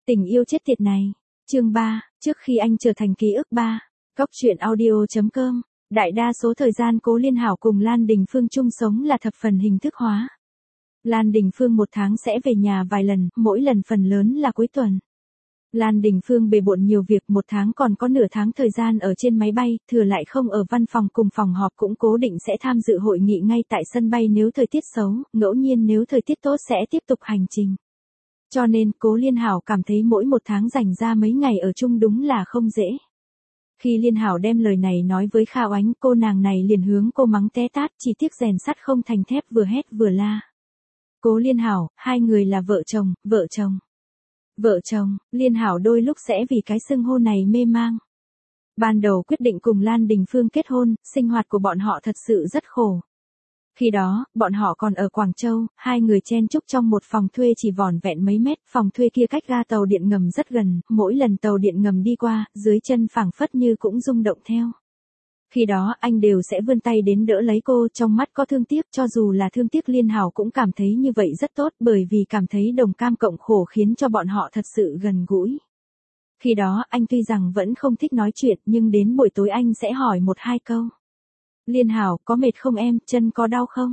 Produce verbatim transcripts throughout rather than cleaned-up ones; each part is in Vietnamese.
Tình yêu chết tiệt này. Chương ba, trước khi anh trở thành ký ức ba. Góc truyện audio chấm com. Đại đa số thời gian Cố Liên Hảo cùng Lan Đình Phương chung sống là thập phần hình thức hóa. Lan Đình Phương một tháng sẽ về nhà vài lần, mỗi lần phần lớn là cuối tuần. Lan Đình Phương bề bộn nhiều việc, một tháng còn có nửa tháng thời gian ở trên máy bay, thừa lại không ở văn phòng cùng phòng họp, cũng cố định sẽ tham dự hội nghị ngay tại sân bay nếu thời tiết xấu, ngẫu nhiên nếu thời tiết tốt sẽ tiếp tục hành trình. Cho nên, Cố Liên Hảo cảm thấy mỗi một tháng dành ra mấy ngày ở chung đúng là không dễ. Khi Liên Hảo đem lời này nói với Kha Oánh, cô nàng này liền hướng cô mắng té tát, chỉ tiếc rèn sắt không thành thép, vừa hét vừa la. Cố Liên Hảo, hai người là vợ chồng, vợ chồng. Vợ chồng, Liên Hảo đôi lúc sẽ vì cái xưng hô này mê mang. Ban đầu quyết định cùng Lan Đình Phương kết hôn, sinh hoạt của bọn họ thật sự rất khổ. Khi đó, bọn họ còn ở Quảng Châu, hai người chen chúc trong một phòng thuê chỉ vỏn vẹn mấy mét, phòng thuê kia cách ga tàu điện ngầm rất gần, mỗi lần tàu điện ngầm đi qua, dưới chân phảng phất như cũng rung động theo. Khi đó anh đều sẽ vươn tay đến đỡ lấy cô, trong mắt có thương tiếc, cho dù là thương tiếc Liên Hảo cũng cảm thấy như vậy rất tốt, bởi vì cảm thấy đồng cam cộng khổ khiến cho bọn họ thật sự gần gũi. Khi đó anh tuy rằng vẫn không thích nói chuyện, nhưng đến buổi tối anh sẽ hỏi một hai câu. Liên Hảo, có mệt không em, chân có đau không?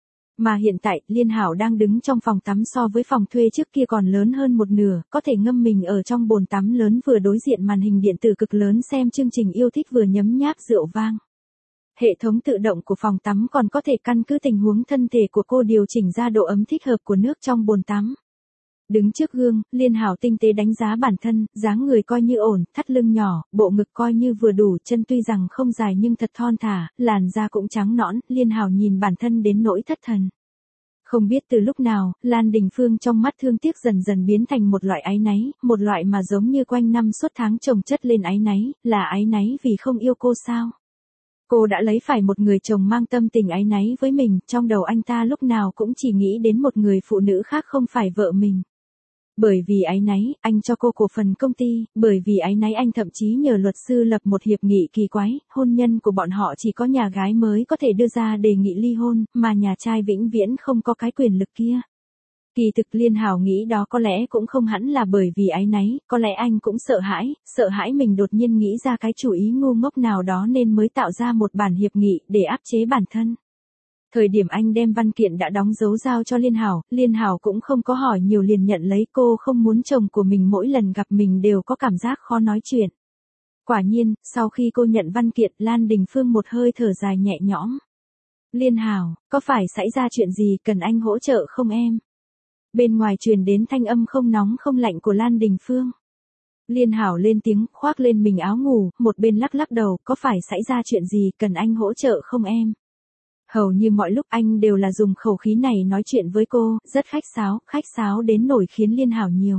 Mà hiện tại, Liên Hảo đang đứng trong phòng tắm so với phòng thuê trước kia còn lớn hơn một nửa, có thể ngâm mình ở trong bồn tắm lớn, vừa đối diện màn hình điện tử cực lớn xem chương trình yêu thích, vừa nhấm nháp rượu vang. Hệ thống tự động của phòng tắm còn có thể căn cứ tình huống thân thể của cô điều chỉnh ra độ ấm thích hợp của nước trong bồn tắm. Đứng trước gương, Liên Hảo tinh tế đánh giá bản thân, dáng người coi như ổn, thắt lưng nhỏ, bộ ngực coi như vừa đủ, chân tuy rằng không dài nhưng thật thon thả, làn da cũng trắng nõn, Liên Hảo nhìn bản thân đến nỗi thất thần. Không biết từ lúc nào, Lan Đình Phương trong mắt thương tiếc dần dần biến thành một loại áy náy, một loại mà giống như quanh năm suốt tháng chồng chất lên áy náy, là áy náy vì không yêu cô sao? Cô đã lấy phải một người chồng mang tâm tình áy náy với mình, trong đầu anh ta lúc nào cũng chỉ nghĩ đến một người phụ nữ khác không phải vợ mình. Bởi vì áy náy, anh cho cô cổ phần công ty, bởi vì áy náy anh thậm chí nhờ luật sư lập một hiệp nghị kỳ quái, hôn nhân của bọn họ chỉ có nhà gái mới có thể đưa ra đề nghị ly hôn, mà nhà trai vĩnh viễn không có cái quyền lực kia. Kỳ thực Liên Hảo nghĩ đó có lẽ cũng không hẳn là bởi vì áy náy, có lẽ anh cũng sợ hãi, sợ hãi mình đột nhiên nghĩ ra cái chủ ý ngu ngốc nào đó nên mới tạo ra một bản hiệp nghị để áp chế bản thân. Thời điểm anh đem văn kiện đã đóng dấu giao cho Liên Hảo, Liên Hảo cũng không có hỏi nhiều liền nhận lấy, cô không muốn chồng của mình mỗi lần gặp mình đều có cảm giác khó nói chuyện. Quả nhiên, sau khi cô nhận văn kiện, Lan Đình Phương một hơi thở dài nhẹ nhõm. Liên Hảo, có phải xảy ra chuyện gì, cần anh hỗ trợ không em? Bên ngoài truyền đến thanh âm không nóng không lạnh của Lan Đình Phương. Liên Hảo lên tiếng, khoác lên mình áo ngủ, một bên lắc lắc đầu, có phải xảy ra chuyện gì, cần anh hỗ trợ không em? Hầu như mọi lúc anh đều là dùng khẩu khí này nói chuyện với cô, rất khách sáo, khách sáo đến nổi khiến Liên Hảo nhiều.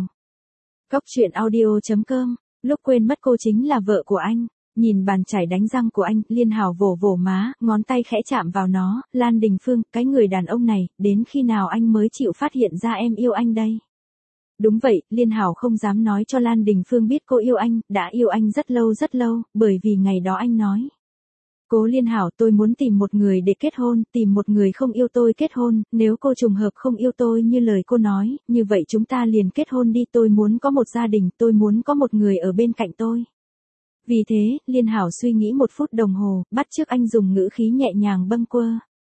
Góc truyện audio chấm com, lúc quên mất cô chính là vợ của anh, nhìn bàn chải đánh răng của anh, Liên Hảo vỗ vỗ má, ngón tay khẽ chạm vào nó, Lan Đình Phương, cái người đàn ông này, đến khi nào anh mới chịu phát hiện ra em yêu anh đây? Đúng vậy, Liên Hảo không dám nói cho Lan Đình Phương biết cô yêu anh, đã yêu anh rất lâu rất lâu, bởi vì ngày đó anh nói. Cố Liên Hảo, tôi muốn tìm một người để kết hôn, tìm một người không yêu tôi kết hôn, nếu cô trùng hợp không yêu tôi như lời cô nói, như vậy chúng ta liền kết hôn đi, tôi muốn có một gia đình, tôi muốn có một người ở bên cạnh tôi. Vì thế, Liên Hảo suy nghĩ một phút đồng hồ, bắt chước anh dùng ngữ khí nhẹ nhàng bâng quơ.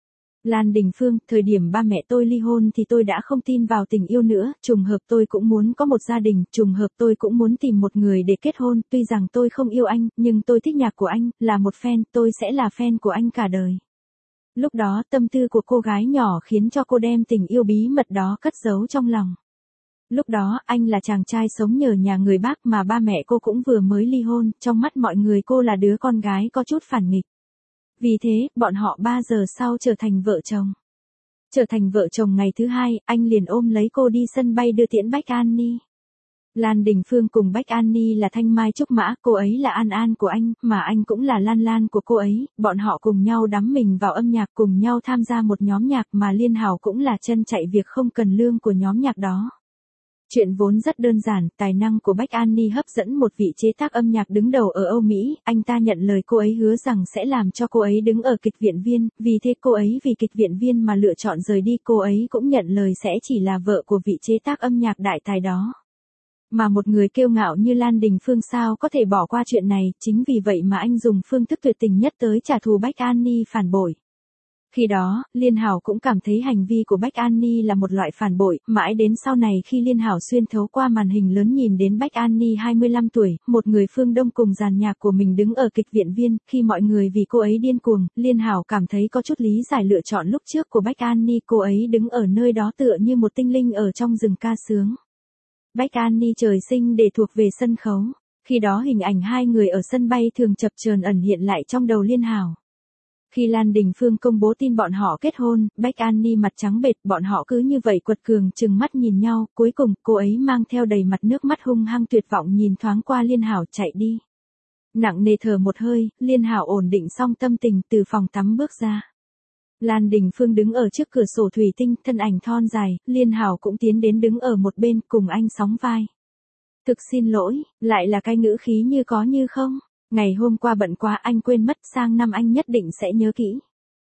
Lan Đình Phương, thời điểm ba mẹ tôi ly hôn thì tôi đã không tin vào tình yêu nữa, trùng hợp tôi cũng muốn có một gia đình, trùng hợp tôi cũng muốn tìm một người để kết hôn, tuy rằng tôi không yêu anh, nhưng tôi thích nhạc của anh, là một fan, tôi sẽ là fan của anh cả đời. Lúc đó tâm tư của cô gái nhỏ khiến cho cô đem tình yêu bí mật đó cất giấu trong lòng. Lúc đó anh là chàng trai sống nhờ nhà người bác mà ba mẹ cô cũng vừa mới ly hôn, trong mắt mọi người cô là đứa con gái có chút phản nghịch. Vì thế, bọn họ ba giờ sau trở thành vợ chồng. Trở thành vợ chồng ngày thứ hai, anh liền ôm lấy cô đi sân bay đưa tiễn Bách An Ni. Lan Đình Phương cùng Bách An Ni là thanh mai trúc mã, cô ấy là An An của anh, mà anh cũng là Lan Lan của cô ấy, bọn họ cùng nhau đắm mình vào âm nhạc, cùng nhau tham gia một nhóm nhạc mà Liên Hảo cũng là chân chạy việc không cần lương của nhóm nhạc đó. Chuyện vốn rất đơn giản, tài năng của Bách An Ni hấp dẫn một vị chế tác âm nhạc đứng đầu ở Âu Mỹ, anh ta nhận lời cô ấy hứa rằng sẽ làm cho cô ấy đứng ở kịch viện viên, vì thế cô ấy vì kịch viện viên mà lựa chọn rời đi, cô ấy cũng nhận lời sẽ chỉ là vợ của vị chế tác âm nhạc đại tài đó. Mà một người kiêu ngạo như Lan Đình Phương sao có thể bỏ qua chuyện này, chính vì vậy mà anh dùng phương thức tuyệt tình nhất tới trả thù Bách An Ni phản bội. Khi đó, Liên Hảo cũng cảm thấy hành vi của Bách An Ni là một loại phản bội, mãi đến sau này khi Liên Hảo xuyên thấu qua màn hình lớn nhìn đến Bách An Ni hai mươi lăm tuổi, một người phương Đông cùng dàn nhạc của mình đứng ở kịch viện viên, khi mọi người vì cô ấy điên cuồng, Liên Hảo cảm thấy có chút lý giải lựa chọn lúc trước của Bách An Ni, cô ấy đứng ở nơi đó tựa như một tinh linh ở trong rừng ca sướng. Bách An Ni trời sinh để thuộc về sân khấu, khi đó hình ảnh hai người ở sân bay thường chập chờn ẩn hiện lại trong đầu Liên Hảo. Khi Lan Đình Phương công bố tin bọn họ kết hôn, Bách An Ni mặt trắng bệch, bọn họ cứ như vậy quật cường chừng mắt nhìn nhau, cuối cùng cô ấy mang theo đầy mặt nước mắt hung hăng tuyệt vọng nhìn thoáng qua Liên Hảo chạy đi. Nặng nề thở một hơi, Liên Hảo ổn định xong tâm tình từ phòng tắm bước ra. Lan Đình Phương đứng ở trước cửa sổ thủy tinh, thân ảnh thon dài, Liên Hảo cũng tiến đến đứng ở một bên cùng anh sóng vai. Thực xin lỗi, lại là cái ngữ khí như có như không. Ngày hôm qua bận quá anh quên mất, sang năm anh nhất định sẽ nhớ kỹ.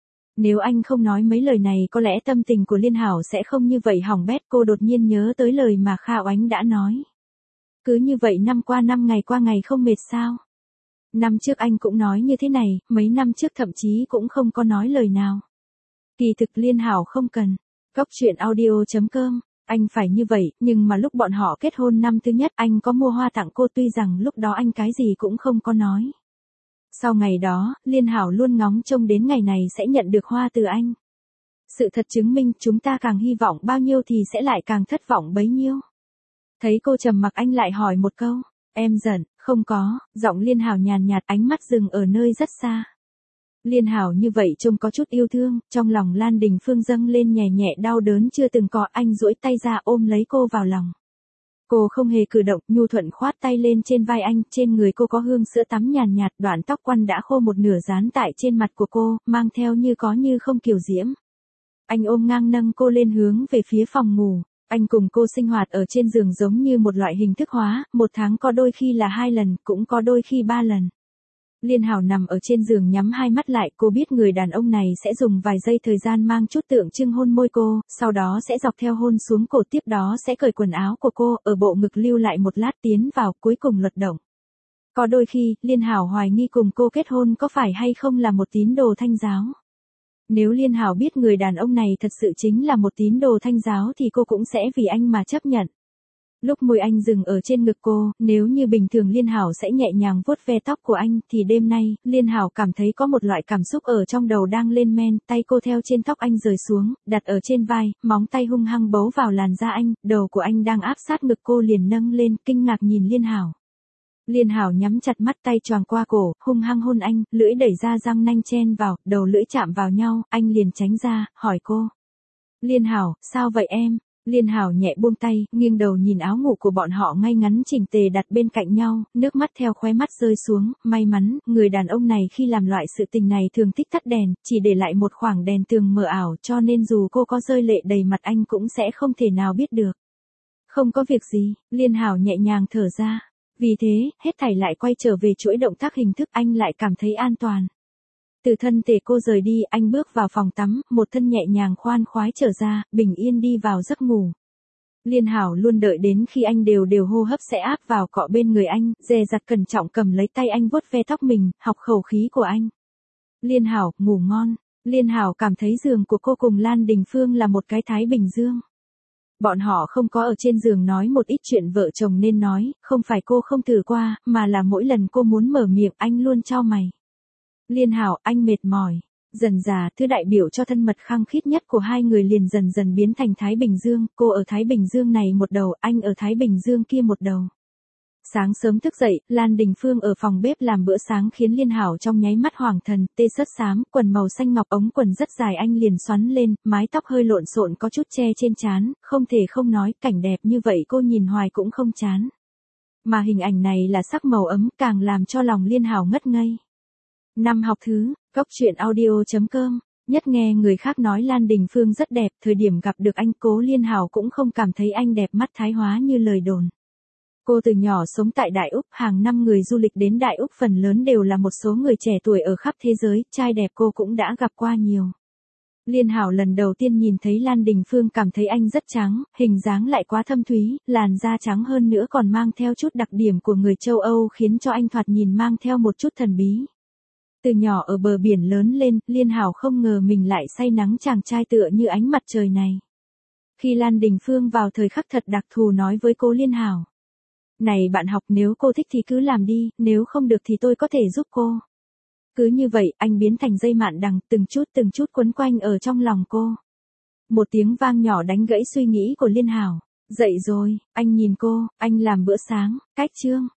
Nếu anh không nói mấy lời này có lẽ tâm tình của Liên Hảo sẽ không như vậy hỏng bét. Cô đột nhiên nhớ tới lời mà Kha Oánh đã nói. Cứ như vậy năm qua năm ngày qua ngày không mệt sao? Năm trước anh cũng nói như thế này, mấy năm trước thậm chí cũng không có nói lời nào. Kỳ thực Liên Hảo không cần. Cóc truyện audio chấm com. Anh phải như vậy, nhưng mà lúc bọn họ kết hôn năm thứ nhất anh có mua hoa tặng cô, tuy rằng lúc đó anh cái gì cũng không có nói. Sau ngày đó, Liên Hảo luôn ngóng trông đến ngày này sẽ nhận được hoa từ anh. Sự thật chứng minh chúng ta càng hy vọng bao nhiêu thì sẽ lại càng thất vọng bấy nhiêu. Thấy cô trầm mặc anh lại hỏi một câu, em giận, không có, giọng Liên Hảo nhàn nhạt, ánh mắt dừng ở nơi rất xa. Liên Hảo như vậy trông có chút yêu thương, trong lòng Lan Đình Phương dâng lên nhẹ nhẹ đau đớn chưa từng có, anh duỗi tay ra ôm lấy cô vào lòng. Cô không hề cử động, nhu thuận khoát tay lên trên vai anh, trên người cô có hương sữa tắm nhàn nhạt, đoạn tóc quăn đã khô một nửa dán tại trên mặt của cô, mang theo như có như không kiều diễm. Anh ôm ngang nâng cô lên hướng về phía phòng ngủ. Anh cùng cô sinh hoạt ở trên giường giống như một loại hình thức hóa, một tháng có đôi khi là hai lần, cũng có đôi khi ba lần. Liên Hảo nằm ở trên giường nhắm hai mắt lại, cô biết người đàn ông này sẽ dùng vài giây thời gian mang chút tượng trưng hôn môi cô, sau đó sẽ dọc theo hôn xuống cổ, tiếp đó sẽ cởi quần áo của cô, ở bộ ngực lưu lại một lát tiến vào, cuối cùng lật động. Có đôi khi, Liên Hảo hoài nghi cùng cô kết hôn có phải hay không là một tín đồ Thanh giáo. Nếu Liên Hảo biết người đàn ông này thật sự chính là một tín đồ Thanh giáo thì cô cũng sẽ vì anh mà chấp nhận. Lúc môi anh dừng ở trên ngực cô, nếu như bình thường Liên Hảo sẽ nhẹ nhàng vuốt ve tóc của anh, thì đêm nay, Liên Hảo cảm thấy có một loại cảm xúc ở trong đầu đang lên men, tay cô theo trên tóc anh rời xuống, đặt ở trên vai, móng tay hung hăng bấu vào làn da anh, đầu của anh đang áp sát ngực cô liền nâng lên, kinh ngạc nhìn Liên Hảo. Liên Hảo nhắm chặt mắt, tay choàng qua cổ, hung hăng hôn anh, lưỡi đẩy ra răng nanh chen vào, đầu lưỡi chạm vào nhau, anh liền tránh ra, hỏi cô. Liên Hảo, sao vậy em? Liên Hảo nhẹ buông tay, nghiêng đầu nhìn áo ngủ của bọn họ ngay ngắn chỉnh tề đặt bên cạnh nhau, nước mắt theo khóe mắt rơi xuống, may mắn, người đàn ông này khi làm loại sự tình này thường thích tắt đèn, chỉ để lại một khoảng đèn tường mờ ảo, cho nên dù cô có rơi lệ đầy mặt anh cũng sẽ không thể nào biết được. Không có việc gì, Liên Hảo nhẹ nhàng thở ra. Vì thế, hết thảy lại quay trở về chuỗi động tác hình thức, anh lại cảm thấy an toàn. Từ thân thể cô rời đi, anh bước vào phòng tắm, một thân nhẹ nhàng khoan khoái trở ra, bình yên đi vào giấc ngủ. Liên Hảo luôn đợi đến khi anh đều đều hô hấp sẽ áp vào cọ bên người anh, dè dặt cẩn trọng cầm lấy tay anh vuốt ve tóc mình, học khẩu khí của anh. Liên Hảo, ngủ ngon. Liên Hảo cảm thấy giường của cô cùng Lan Đình Phương là một cái Thái Bình Dương. Bọn họ không có ở trên giường nói một ít chuyện vợ chồng nên nói, không phải cô không thử qua, mà là mỗi lần cô muốn mở miệng anh luôn chau mày. Liên Hảo, anh mệt mỏi. Dần dà, thứ đại biểu cho thân mật khăng khít nhất của hai người liền dần dần biến thành Thái Bình Dương, cô ở Thái Bình Dương này một đầu, anh ở Thái Bình Dương kia một đầu. Sáng sớm thức dậy, Lan Đình Phương ở phòng bếp làm bữa sáng khiến Liên Hảo trong nháy mắt hoàng thần, tê sớt xám, quần màu xanh ngọc, ống quần rất dài anh liền xoắn lên, mái tóc hơi lộn xộn có chút che trên trán, không thể không nói, cảnh đẹp như vậy cô nhìn hoài cũng không chán. Mà hình ảnh này là sắc màu ấm, càng làm cho lòng Liên Hảo ngất ngây. Năm học thứ, cóc truyện audio chấm com, nhất nghe người khác nói Lan Đình Phương rất đẹp, thời điểm gặp được anh Cố Liên Hảo cũng không cảm thấy anh đẹp mắt thái hóa như lời đồn. Cô từ nhỏ sống tại Đại Úc, hàng năm người du lịch đến Đại Úc phần lớn đều là một số người trẻ tuổi ở khắp thế giới, trai đẹp cô cũng đã gặp qua nhiều. Liên Hảo lần đầu tiên nhìn thấy Lan Đình Phương cảm thấy anh rất trắng, hình dáng lại quá thâm thúy, làn da trắng hơn nữa còn mang theo chút đặc điểm của người châu Âu khiến cho anh thoạt nhìn mang theo một chút thần bí. Từ nhỏ ở bờ biển lớn lên, Liên Hảo không ngờ mình lại say nắng chàng trai tựa như ánh mặt trời này. Khi Lan Đình Phương vào thời khắc thật đặc thù nói với cô Liên Hảo. Này bạn học, nếu cô thích thì cứ làm đi, nếu không được thì tôi có thể giúp cô. Cứ như vậy, anh biến thành dây mạn đằng, từng chút từng chút quấn quanh ở trong lòng cô. Một tiếng vang nhỏ đánh gãy suy nghĩ của Liên Hảo. Dậy rồi, anh nhìn cô, anh làm bữa sáng, cách chương.